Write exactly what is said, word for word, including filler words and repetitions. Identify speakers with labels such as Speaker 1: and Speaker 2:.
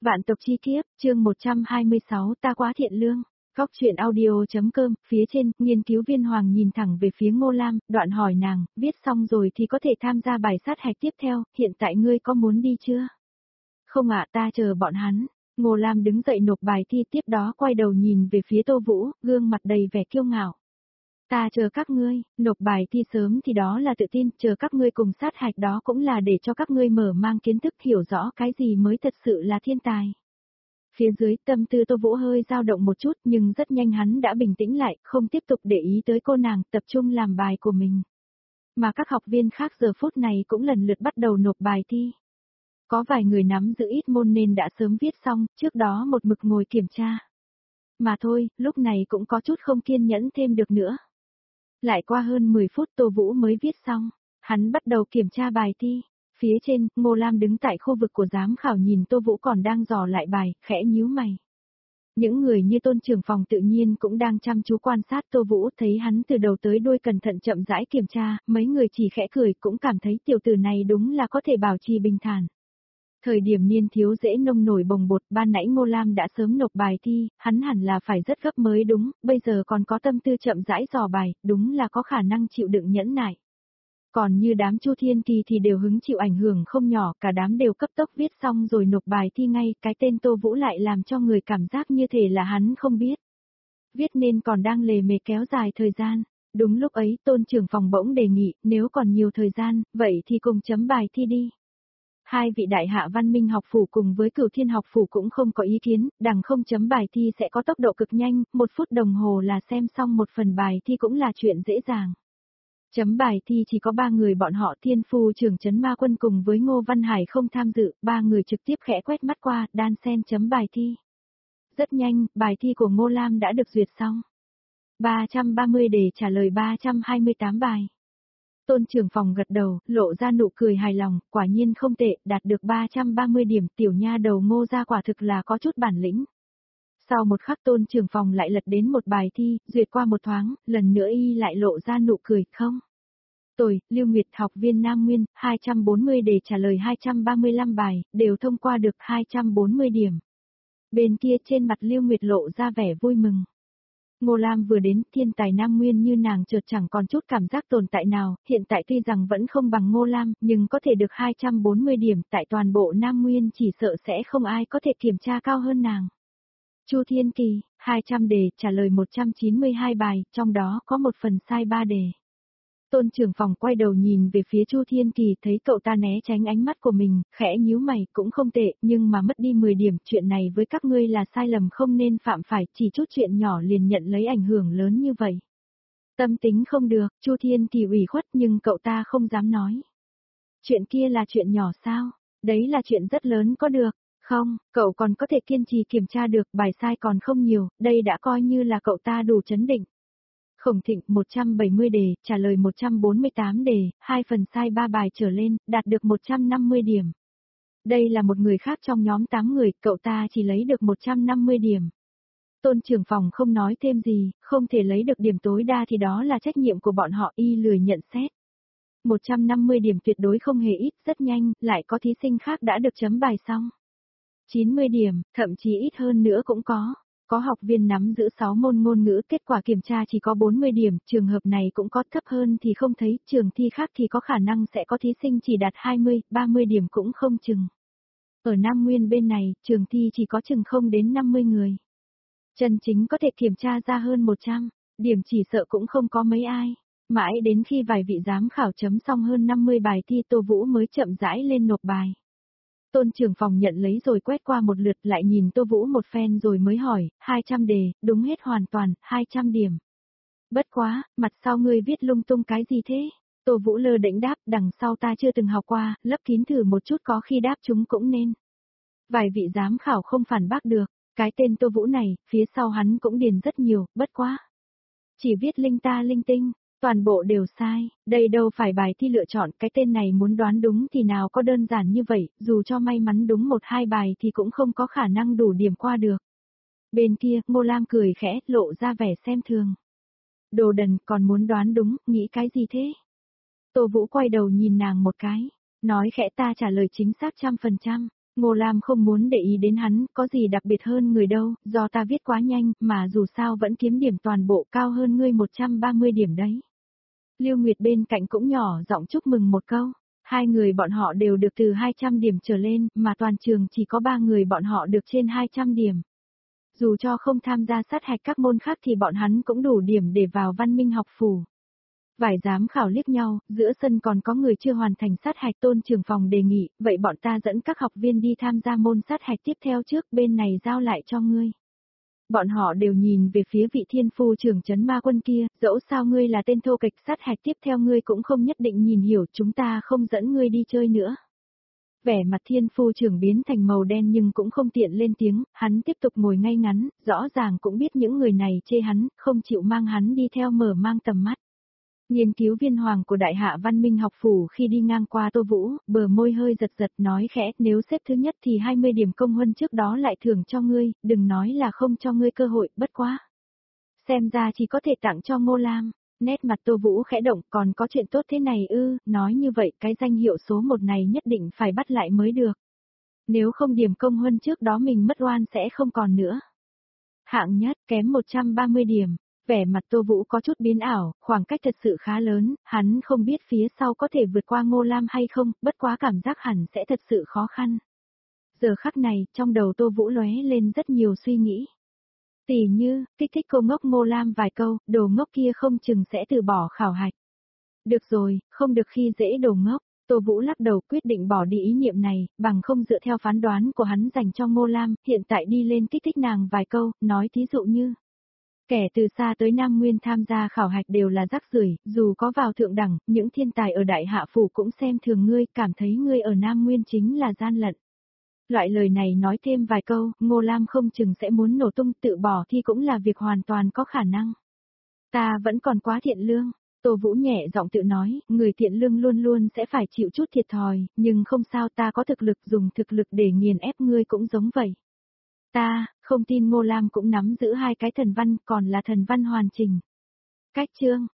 Speaker 1: Vạn tộc chi kiếp, chương một trăm hai mươi sáu ta quá thiện lương. Góc truyện audio.com, phía trên, nghiên cứu viên Hoàng nhìn thẳng về phía Ngô Lam, đoạn hỏi nàng, viết xong rồi thì có thể tham gia bài sát hạch tiếp theo, hiện tại ngươi có muốn đi chưa? Không ạ, ta chờ bọn hắn. Ngô Lam đứng dậy nộp bài thi, tiếp đó quay đầu nhìn về phía Tô Vũ, gương mặt đầy vẻ kiêu ngạo. Ta chờ các ngươi, nộp bài thi sớm thì đó là tự tin, chờ các ngươi cùng sát hạch đó cũng là để cho các ngươi mở mang kiến thức, hiểu rõ cái gì mới thật sự là thiên tài. Phía dưới, tâm tư Tô Vũ hơi dao động một chút, nhưng rất nhanh hắn đã bình tĩnh lại, không tiếp tục để ý tới cô nàng, tập trung làm bài của mình. Mà các học viên khác giờ phút này cũng lần lượt bắt đầu nộp bài thi. Có vài người nắm giữ ít môn nên đã sớm viết xong, trước đó một mực ngồi kiểm tra. Mà thôi, lúc này cũng có chút không kiên nhẫn thêm được nữa. Lại qua hơn mười phút Tô Vũ mới viết xong, hắn bắt đầu kiểm tra bài thi. Phía trên, Ngô Lam đứng tại khu vực của giám khảo nhìn Tô Vũ còn đang dò lại bài, khẽ nhíu mày. Những người như Tôn trưởng phòng tự nhiên cũng đang chăm chú quan sát Tô Vũ, thấy hắn từ đầu tới đuôi cẩn thận chậm rãi kiểm tra, mấy người chỉ khẽ cười cũng cảm thấy tiểu tử này đúng là có thể bảo trì bình thản. Thời điểm niên thiếu dễ nông nổi bồng bột, ban nãy Ngô Lam đã sớm nộp bài thi, hắn hẳn là phải rất gấp mới đúng, bây giờ còn có tâm tư chậm rãi dò bài, đúng là có khả năng chịu đựng nhẫn nại. Còn như đám Chu Thiên Kỳ thì đều hứng chịu ảnh hưởng không nhỏ, cả đám đều cấp tốc viết xong rồi nộp bài thi ngay, cái tên Tô Vũ lại làm cho người cảm giác như thể là hắn không biết. Viết nên còn đang lề mề kéo dài thời gian. Đúng lúc ấy Tôn trưởng phòng bỗng đề nghị, nếu còn nhiều thời gian, vậy thì cùng chấm bài thi đi. Hai vị đại hạ văn minh học phủ cùng với Cửu Thiên học phủ cũng không có ý kiến, đằng không chấm bài thi sẽ có tốc độ cực nhanh, một phút đồng hồ là xem xong một phần bài thi cũng là chuyện dễ dàng. Chấm bài thi chỉ có ba người bọn họ, Thiên Phu trưởng Trấn Ma Quân cùng với Ngô Văn Hải không tham dự, ba người trực tiếp khẽ quét mắt qua, đan xen chấm bài thi. Rất nhanh, bài thi của Ngô Lam đã được duyệt xong. ba trăm ba mươi đề trả lời ba trăm hai mươi tám bài. Tôn trưởng phòng gật đầu, lộ ra nụ cười hài lòng, quả nhiên không tệ, đạt được ba trăm ba mươi điểm, tiểu nha đầu Ngô gia quả thực là có chút bản lĩnh. Sau một khắc Tôn trưởng phòng lại lật đến một bài thi, duyệt qua một thoáng, lần nữa y lại lộ ra nụ cười, không. Tồi, Lưu Nguyệt học viên Nam Nguyên, hai trăm bốn mươi đề trả lời hai trăm ba mươi lăm bài, đều thông qua được hai trăm bốn mươi điểm. Bên kia trên mặt Lưu Nguyệt lộ ra vẻ vui mừng. Ngô Lam vừa đến, thiên tài Nam Nguyên như nàng chợt chẳng còn chút cảm giác tồn tại nào, hiện tại tuy rằng vẫn không bằng Ngô Lam, nhưng có thể được hai trăm bốn mươi điểm, tại toàn bộ Nam Nguyên chỉ sợ sẽ không ai có thể kiểm tra cao hơn nàng. Chu Thiên Kỳ, hai trăm đề, trả lời một trăm chín mươi hai bài, trong đó có một phần sai ba đề. Tôn trưởng phòng quay đầu nhìn về phía Chu Thiên Kỳ, thấy cậu ta né tránh ánh mắt của mình, khẽ nhíu mày, cũng không tệ, nhưng mà mất đi mười điểm, chuyện này với các ngươi là sai lầm không nên phạm phải, chỉ chút chuyện nhỏ liền nhận lấy ảnh hưởng lớn như vậy. Tâm tính không được, Chu Thiên Kỳ ủy khuất nhưng cậu ta không dám nói. Chuyện kia là chuyện nhỏ sao? Đấy là chuyện rất lớn có được. Không, cậu còn có thể kiên trì kiểm tra được, bài sai còn không nhiều, đây đã coi như là cậu ta đủ chấn định. Khổng Thịnh một trăm bảy mươi đề, trả lời một trăm bốn mươi tám đề, hai phần sai ba bài trở lên, đạt được một trăm năm mươi điểm. Đây là một người khác trong nhóm tám người, cậu ta chỉ lấy được một trăm năm mươi điểm. Tôn trưởng phòng không nói thêm gì, không thể lấy được điểm tối đa thì đó là trách nhiệm của bọn họ, y lười nhận xét. một trăm năm mươi điểm tuyệt đối không hề ít, rất nhanh, lại có thí sinh khác đã được chấm bài xong. chín mươi điểm, thậm chí ít hơn nữa cũng có. Có học viên nắm giữ sáu môn ngôn ngữ, kết quả kiểm tra chỉ có bốn mươi điểm, trường hợp này cũng có, thấp hơn thì không thấy, trường thi khác thì có khả năng sẽ có thí sinh chỉ đạt hai mươi, ba mươi điểm cũng không chừng. Ở Nam Nguyên bên này, trường thi chỉ có chừng không đến năm mươi người. Chân chính có thể kiểm tra ra hơn một trăm, điểm chỉ sợ cũng không có mấy ai. Mãi đến khi vài vị giám khảo chấm xong hơn năm mươi bài thi Tô Vũ mới chậm rãi lên nộp bài. Tôn trưởng phòng nhận lấy rồi quét qua một lượt lại nhìn Tô Vũ một phen rồi mới hỏi, hai trăm đề, đúng hết hoàn toàn, hai trăm điểm. Bất quá, mặt sau ngươi viết lung tung cái gì thế? Tô Vũ lơ đễnh đáp, đằng sau ta chưa từng học qua, lấp kín thử một chút có khi đáp chúng cũng nên. Vài vị giám khảo không phản bác được, cái tên Tô Vũ này, phía sau hắn cũng điền rất nhiều, bất quá. Chỉ viết linh ta linh tinh. Toàn bộ đều sai, đây đâu phải bài thi lựa chọn, cái tên này muốn đoán đúng thì nào có đơn giản như vậy, dù cho may mắn đúng một hai bài thì cũng không có khả năng đủ điểm qua được. Bên kia, Ngô Lam cười khẽ, lộ ra vẻ xem thường. Đồ đần, còn muốn đoán đúng, nghĩ cái gì thế? Tô Vũ quay đầu nhìn nàng một cái, nói khẽ ta trả lời chính xác trăm phần trăm, Ngô Lam không muốn để ý đến hắn, có gì đặc biệt hơn người đâu, do ta viết quá nhanh, mà dù sao vẫn kiếm điểm toàn bộ cao hơn ngươi một trăm ba mươi điểm đấy. Lưu Nguyệt bên cạnh cũng nhỏ giọng chúc mừng một câu. Hai người bọn họ đều được từ hai trăm điểm trở lên, mà toàn trường chỉ có ba người bọn họ được trên hai trăm điểm. Dù cho không tham gia sát hạch các môn khác thì bọn hắn cũng đủ điểm để vào văn minh học phủ. Vài giám khảo liếc nhau, giữa sân còn có người chưa hoàn thành sát hạch. Tôn trưởng phòng đề nghị, vậy bọn ta dẫn các học viên đi tham gia môn sát hạch tiếp theo trước, bên này giao lại cho ngươi. Bọn họ đều nhìn về phía vị thiên phu trưởng trấn ma quân kia, dẫu sao ngươi là tên thô kịch, sát hạch tiếp theo ngươi cũng không nhất định nhìn hiểu, chúng ta không dẫn ngươi đi chơi nữa. Vẻ mặt thiên phu trưởng biến thành màu đen nhưng cũng không tiện lên tiếng, hắn tiếp tục ngồi ngay ngắn, rõ ràng cũng biết những người này chê hắn, không chịu mang hắn đi theo mở mang tầm mắt. Nghiên cứu viên hoàng của Đại Hạ Văn Minh học phủ khi đi ngang qua Tô Vũ, bờ môi hơi giật giật nói khẽ, nếu xếp thứ nhất thì hai mươi điểm công huân trước đó lại thưởng cho ngươi, đừng nói là không cho ngươi cơ hội, bất quá. Xem ra chỉ có thể tặng cho Ngô Lam. Nét mặt Tô Vũ khẽ động, còn có chuyện tốt thế này ư, nói như vậy cái danh hiệu số một này nhất định phải bắt lại mới được. Nếu không điểm công huân trước đó mình mất oan sẽ không còn nữa. Hạng nhất, kém một trăm ba mươi điểm. Vẻ mặt Tô Vũ có chút biến ảo, khoảng cách thật sự khá lớn, hắn không biết phía sau có thể vượt qua Ngô Lam hay không, bất quá cảm giác hẳn sẽ thật sự khó khăn. Giờ khắc này, trong đầu Tô Vũ lóe lên rất nhiều suy nghĩ. Tỉ như, kích thích cô ngốc Ngô Lam vài câu, đồ ngốc kia không chừng sẽ từ bỏ khảo hạch. Được rồi, không được khi dễ đồ ngốc. Tô Vũ lắc đầu quyết định bỏ đi ý niệm này, bằng không dựa theo phán đoán của hắn dành cho Ngô Lam, hiện tại đi lên kích thích nàng vài câu, nói thí dụ như. Kẻ từ xa tới Nam Nguyên tham gia khảo hạch đều là rác rưởi, dù có vào thượng đẳng, những thiên tài ở Đại Hạ Phủ cũng xem thường ngươi, cảm thấy ngươi ở Nam Nguyên chính là gian lận. Loại lời này nói thêm vài câu, Ngô Lam không chừng sẽ muốn nổ tung, tự bỏ thi cũng là việc hoàn toàn có khả năng. Ta vẫn còn quá thiện lương. Tô Vũ nhẹ giọng tự nói, người thiện lương luôn luôn sẽ phải chịu chút thiệt thòi, nhưng không sao, ta có thực lực, dùng thực lực để nghiền ép ngươi cũng giống vậy. Ta, không tin Ngô Lam cũng nắm giữ hai cái thần văn, còn là thần văn hoàn chỉnh. Cách chương,